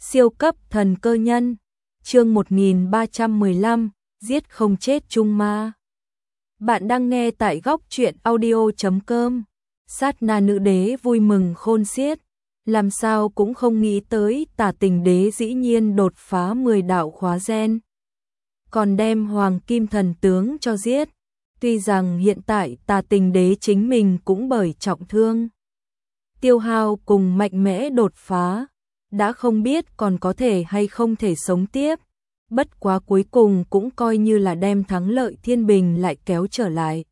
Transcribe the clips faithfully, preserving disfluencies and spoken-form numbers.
Siêu cấp thần cơ nhân, chương một nghìn ba trăm mười lăm, giết không chết chung ma. Bạn đang nghe tại góc truyện audio chấm com. Sát na nữ đế vui mừng khôn xiết, làm sao cũng không nghĩ tới Tả Tình đế dĩ nhiên đột phá mười đạo khóa gen, còn đem Hoàng Kim thần tướng cho giết. Tuy rằng hiện tại Tả Tình đế chính mình cũng bởi trọng thương, tiêu hao cùng mạnh mẽ đột phá, đã không biết còn có thể hay không thể sống tiếp. Bất quá cuối cùng cũng coi như là đem thắng lợi thiên bình lại kéo trở lại.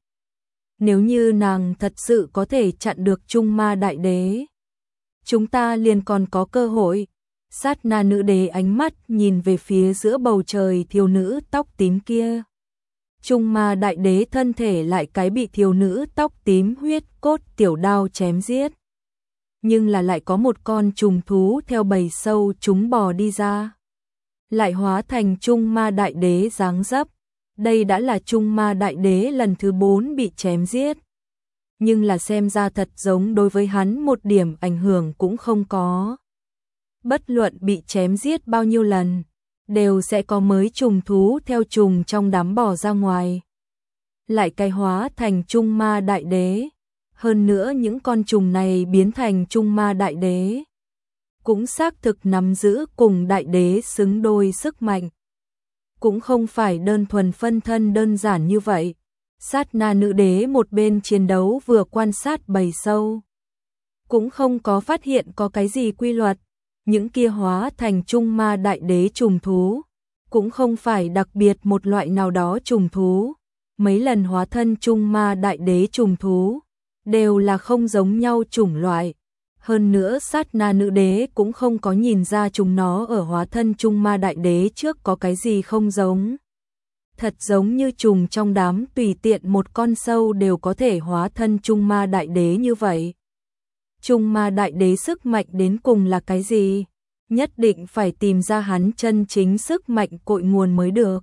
Nếu như nàng thật sự có thể chặn được Trung Ma Đại Đế, chúng ta liền còn có cơ hội. Sát na nữ đế ánh mắt nhìn về phía giữa bầu trời thiếu nữ tóc tím kia. Trung Ma Đại Đế thân thể lại cái bị thiếu nữ tóc tím huyết cốt tiểu đao chém giết. Nhưng là lại có một con trùng thú theo bầy sâu chúng bò đi ra, lại hóa thành Trung Ma Đại Đế dáng dấp. Đây đã là Trung Ma Đại Đế lần thứ bốn bị chém giết, nhưng là xem ra thật giống đối với hắn một điểm ảnh hưởng cũng không có. Bất luận bị chém giết bao nhiêu lần, đều sẽ có mới trùng thú theo trùng trong đám bò ra ngoài, lại cái hóa thành Trung Ma Đại Đế. Hơn nữa những con trùng này biến thành Trung Ma Đại Đế, cũng xác thực nắm giữ cùng Đại Đế xứng đôi sức mạnh. Cũng không phải đơn thuần phân thân đơn giản như vậy. Sát na nữ đế một bên chiến đấu vừa quan sát bầy sâu, cũng không có phát hiện có cái gì quy luật. Những kia hóa thành Trung Ma Đại Đế trùng thú, cũng không phải đặc biệt một loại nào đó trùng thú. Mấy lần hóa thân Trung Ma Đại Đế trùng thú đều là không giống nhau chủng loại. Hơn nữa sát na nữ đế cũng không có nhìn ra chúng nó ở hóa thân Trung Ma Đại Đế trước có cái gì không giống. Thật giống như trùng trong đám tùy tiện một con sâu đều có thể hóa thân Trung Ma Đại Đế như vậy. Trung Ma Đại Đế sức mạnh đến cùng là cái gì? Nhất định phải tìm ra hắn chân chính sức mạnh cội nguồn mới được.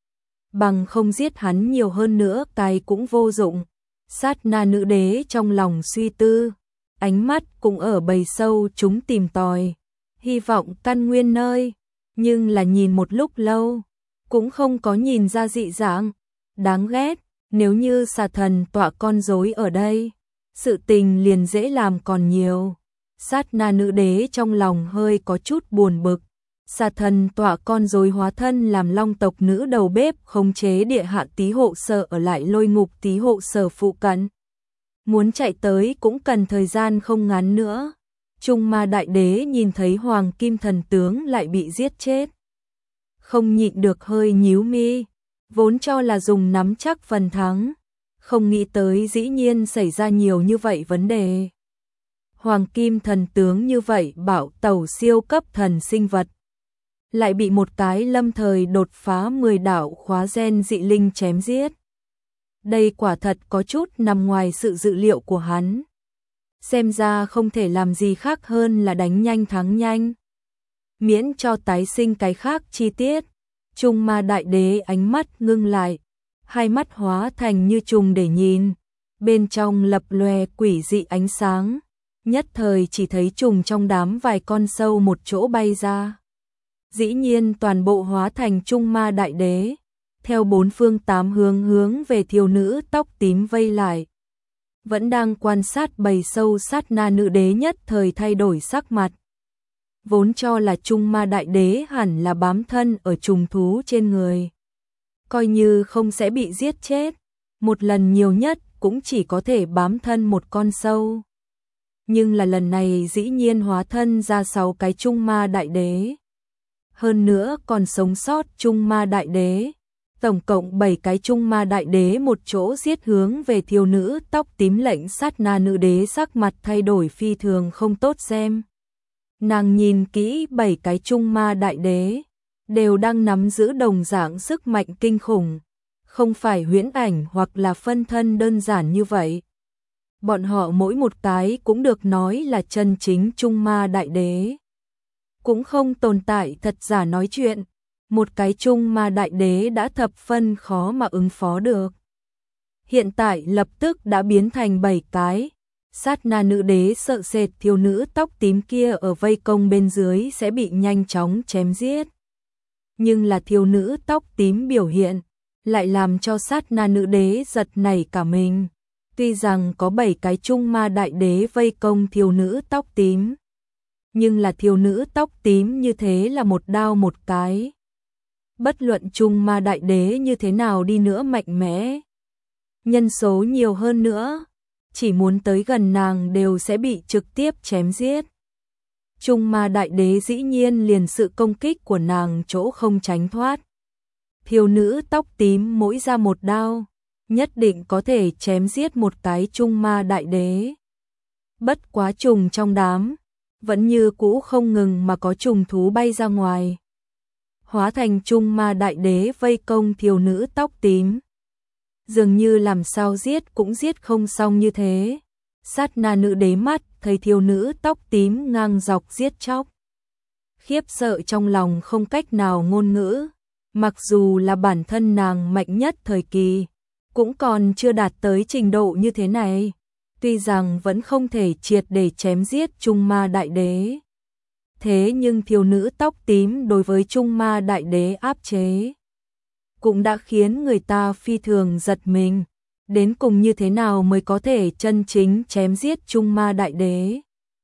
Bằng không giết hắn nhiều hơn nữa cái cũng vô dụng. Sát na nữ đế trong lòng suy tư, ánh mắt cũng ở bầy sâu chúng tìm tòi, hy vọng căn nguyên nơi, nhưng là nhìn một lúc lâu, cũng không có nhìn ra dị dạng. Đáng ghét, nếu như xà thần tọa con rối ở đây, sự tình liền dễ làm còn nhiều. Sát na nữ đế trong lòng hơi có chút buồn bực. Xà thần tọa con rối hóa thân làm long tộc nữ đầu bếp khống chế địa hạ tí hộ sở ở lại lôi ngục tí hộ sở phụ cận. Muốn chạy tới cũng cần thời gian không ngắn nữa. Trung Ma Đại Đế nhìn thấy Hoàng Kim thần tướng lại bị giết chết, không nhịn được hơi nhíu mi, vốn cho là dùng nắm chắc phần thắng, không nghĩ tới dĩ nhiên xảy ra nhiều như vậy vấn đề. Hoàng Kim thần tướng như vậy bảo tẩu siêu cấp thần sinh vật, lại bị một cái lâm thời đột phá mười đạo khóa gen dị linh chém giết. Đây quả thật có chút nằm ngoài sự dự liệu của hắn. Xem ra không thể làm gì khác hơn là đánh nhanh thắng nhanh, miễn cho tái sinh cái khác chi tiết. Trung Ma Đại Đế ánh mắt ngưng lại, hai mắt hóa thành như trùng để nhìn, bên trong lập lòe quỷ dị ánh sáng, nhất thời chỉ thấy trùng trong đám vài con sâu một chỗ bay ra. Dĩ nhiên toàn bộ hóa thành Trung Ma Đại Đế, theo bốn phương tám hướng hướng về thiếu nữ tóc tím vây lại. Vẫn đang quan sát bầy sâu sát na nữ đế nhất thời thay đổi sắc mặt. Vốn cho là Trung Ma Đại Đế hẳn là bám thân ở trùng thú trên người, coi như không sẽ bị giết chết, một lần nhiều nhất cũng chỉ có thể bám thân một con sâu. Nhưng là lần này dĩ nhiên hóa thân ra sáu cái Trung Ma Đại Đế. Hơn nữa còn sống sót Trung Ma Đại Đế. Tổng cộng bảy cái Trung Ma Đại Đế một chỗ giết hướng về thiếu nữ tóc tím. Lệnh sát na nữ đế sắc mặt thay đổi phi thường không tốt xem. Nàng nhìn kỹ bảy cái Trung Ma Đại Đế, đều đang nắm giữ đồng dạng sức mạnh kinh khủng, không phải huyễn ảnh hoặc là phân thân đơn giản như vậy. Bọn họ mỗi một cái cũng được nói là chân chính Trung Ma Đại Đế, cũng không tồn tại thật giả nói chuyện. Một cái Trung Ma Đại Đế đã thập phân khó mà ứng phó được, hiện tại lập tức đã biến thành bảy cái. Sát na nữ đế sợ sệt thiếu nữ tóc tím kia ở vây công bên dưới sẽ bị nhanh chóng chém giết. Nhưng là thiếu nữ tóc tím biểu hiện, lại làm cho sát na nữ đế giật nảy cả mình. Tuy rằng có bảy cái trung ma đại đế vây công thiếu nữ tóc tím, nhưng là thiếu nữ tóc tím như thế là một đao một cái. Bất luận trung ma đại đế như thế nào đi nữa mạnh mẽ, nhân số nhiều hơn nữa, chỉ muốn tới gần nàng đều sẽ bị trực tiếp chém giết. Trung ma đại đế dĩ nhiên liền sự công kích của nàng chỗ không tránh thoát. Thiếu nữ tóc tím mỗi ra một đao, nhất định có thể chém giết một cái trung ma đại đế. Bất quá trùng trong đám, vẫn như cũ không ngừng mà có trùng thú bay ra ngoài, hóa thành trung ma đại đế vây công thiếu nữ tóc tím. Dường như làm sao giết cũng giết không xong như thế. Sát na nữ đế mắt thấy thiếu nữ tóc tím ngang dọc giết chóc, khiếp sợ trong lòng không cách nào ngôn ngữ. Mặc dù là bản thân nàng mạnh nhất thời kỳ, cũng còn chưa đạt tới trình độ như thế này. Tuy rằng vẫn không thể triệt để chém giết trung ma đại đế, thế nhưng thiếu nữ tóc tím đối với trung ma đại đế áp chế cũng đã khiến người ta phi thường giật mình. Đến cùng như thế nào mới có thể chân chính chém giết trung ma đại đế?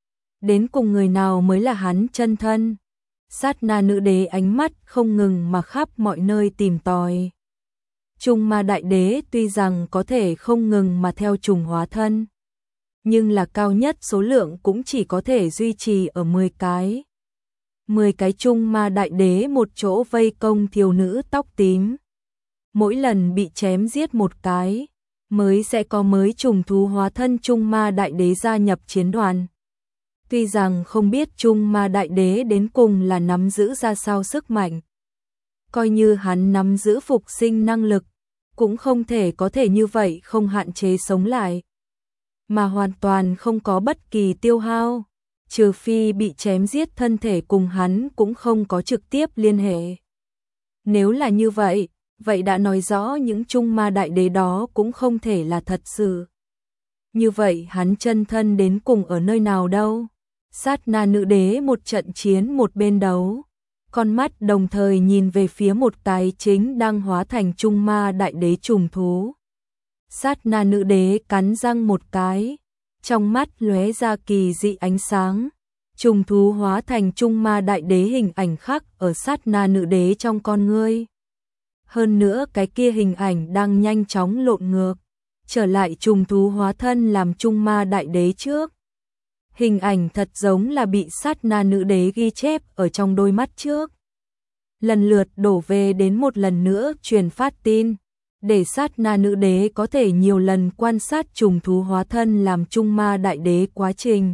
Đến cùng người nào mới là hắn chân thân? Sát na nữ đế ánh mắt không ngừng mà khắp mọi nơi tìm tòi. Trung ma đại đế tuy rằng có thể không ngừng mà theo trùng hóa thân, nhưng là cao nhất số lượng cũng chỉ có thể duy trì ở mười cái. mười cái trung ma đại đế một chỗ vây công thiếu nữ tóc tím. Mỗi lần bị chém giết một cái, mới sẽ có mới trùng thú hóa thân trung ma đại đế gia nhập chiến đoàn. Tuy rằng không biết trung ma đại đế đến cùng là nắm giữ ra sao sức mạnh, coi như hắn nắm giữ phục sinh năng lực, cũng không thể có thể như vậy không hạn chế sống lại, mà hoàn toàn không có bất kỳ tiêu hao, trừ phi bị chém giết thân thể cùng hắn cũng không có trực tiếp liên hệ. Nếu là như vậy, vậy đã nói rõ những trung ma đại đế đó cũng không thể là thật sự. Như vậy hắn chân thân đến cùng ở nơi nào đâu? Sát na nữ đế một trận chiến một bên đấu, con mắt đồng thời nhìn về phía một cái chính đang hóa thành trung ma đại đế trùng thú. Sát na nữ đế cắn răng một cái, trong mắt lóe ra kỳ dị ánh sáng. Trùng thú hóa thành trung ma đại đế hình ảnh khắc ở sát na nữ đế trong con ngươi. Hơn nữa cái kia hình ảnh đang nhanh chóng lộn ngược, trở lại trùng thú hóa thân làm trung ma đại đế trước. Hình ảnh thật giống là bị sát na nữ đế ghi chép ở trong đôi mắt trước. Lần lượt đổ về đến một lần nữa truyền phát tin, để sát na nữ đế có thể nhiều lần quan sát trùng thú hóa thân làm trung ma đại đế quá trình.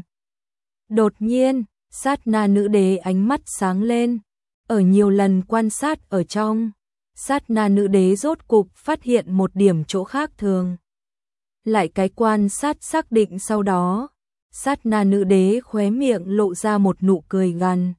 Đột nhiên, sát na nữ đế ánh mắt sáng lên, ở nhiều lần quan sát ở trong, sát na nữ đế rốt cục phát hiện một điểm chỗ khác thường. Lại cái quan sát xác định sau đó, sát na nữ đế khóe miệng lộ ra một nụ cười gằn.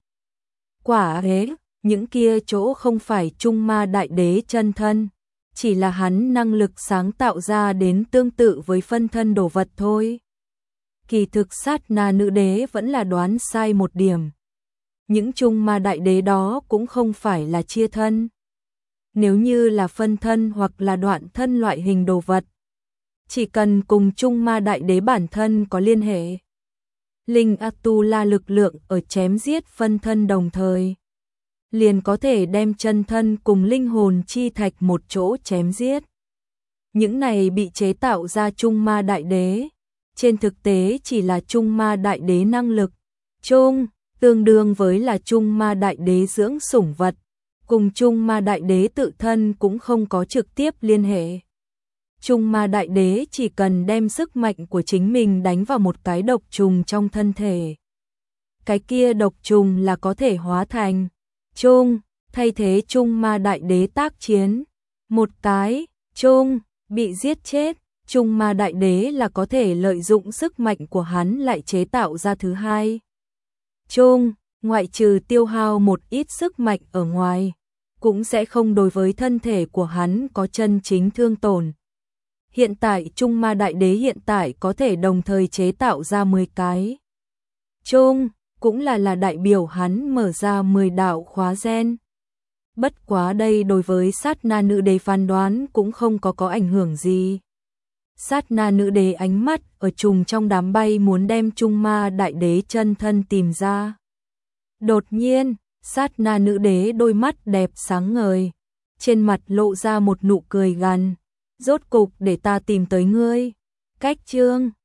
Quả thế, những kia chỗ không phải trung ma đại đế chân thân, chỉ là hắn năng lực sáng tạo ra đến tương tự với phân thân đồ vật thôi. Kỳ thực sát na nữ đế vẫn là đoán sai một điểm. Những trung ma đại đế đó cũng không phải là chia thân. Nếu như là phân thân hoặc là đoạn thân loại hình đồ vật, chỉ cần cùng trung ma đại đế bản thân có liên hệ, Linh Atula lực lượng ở chém giết phân thân đồng thời, liền có thể đem chân thân cùng linh hồn chi thạch một chỗ chém giết. Những này bị chế tạo ra trung ma đại đế, trên thực tế chỉ là trung ma đại đế năng lực. Trung, tương đương với là trung ma đại đế dưỡng sủng vật, cùng trung ma đại đế tự thân cũng không có trực tiếp liên hệ. Trung ma đại đế chỉ cần đem sức mạnh của chính mình đánh vào một cái độc trùng trong thân thể. Cái kia độc trùng là có thể hóa thành trung, thay thế trung ma đại đế tác chiến. Một cái trung bị giết chết, trung ma đại đế là có thể lợi dụng sức mạnh của hắn lại chế tạo ra thứ hai trung, ngoại trừ tiêu hao một ít sức mạnh ở ngoài, cũng sẽ không đối với thân thể của hắn có chân chính thương tổn. Hiện tại Trung Ma Đại Đế hiện tại có thể đồng thời chế tạo ra mười cái. Trung, cũng là là đại biểu hắn mở ra mười đạo khóa gen. Bất quá đây đối với Sát Na Nữ Đế phán đoán cũng không có có ảnh hưởng gì. Sát Na Nữ Đế ánh mắt ở trùng trong đám bay muốn đem Trung Ma Đại Đế chân thân tìm ra. Đột nhiên, Sát Na Nữ Đế đôi mắt đẹp sáng ngời, trên mặt lộ ra một nụ cười gằn, rốt cục để ta tìm tới ngươi. Cách chương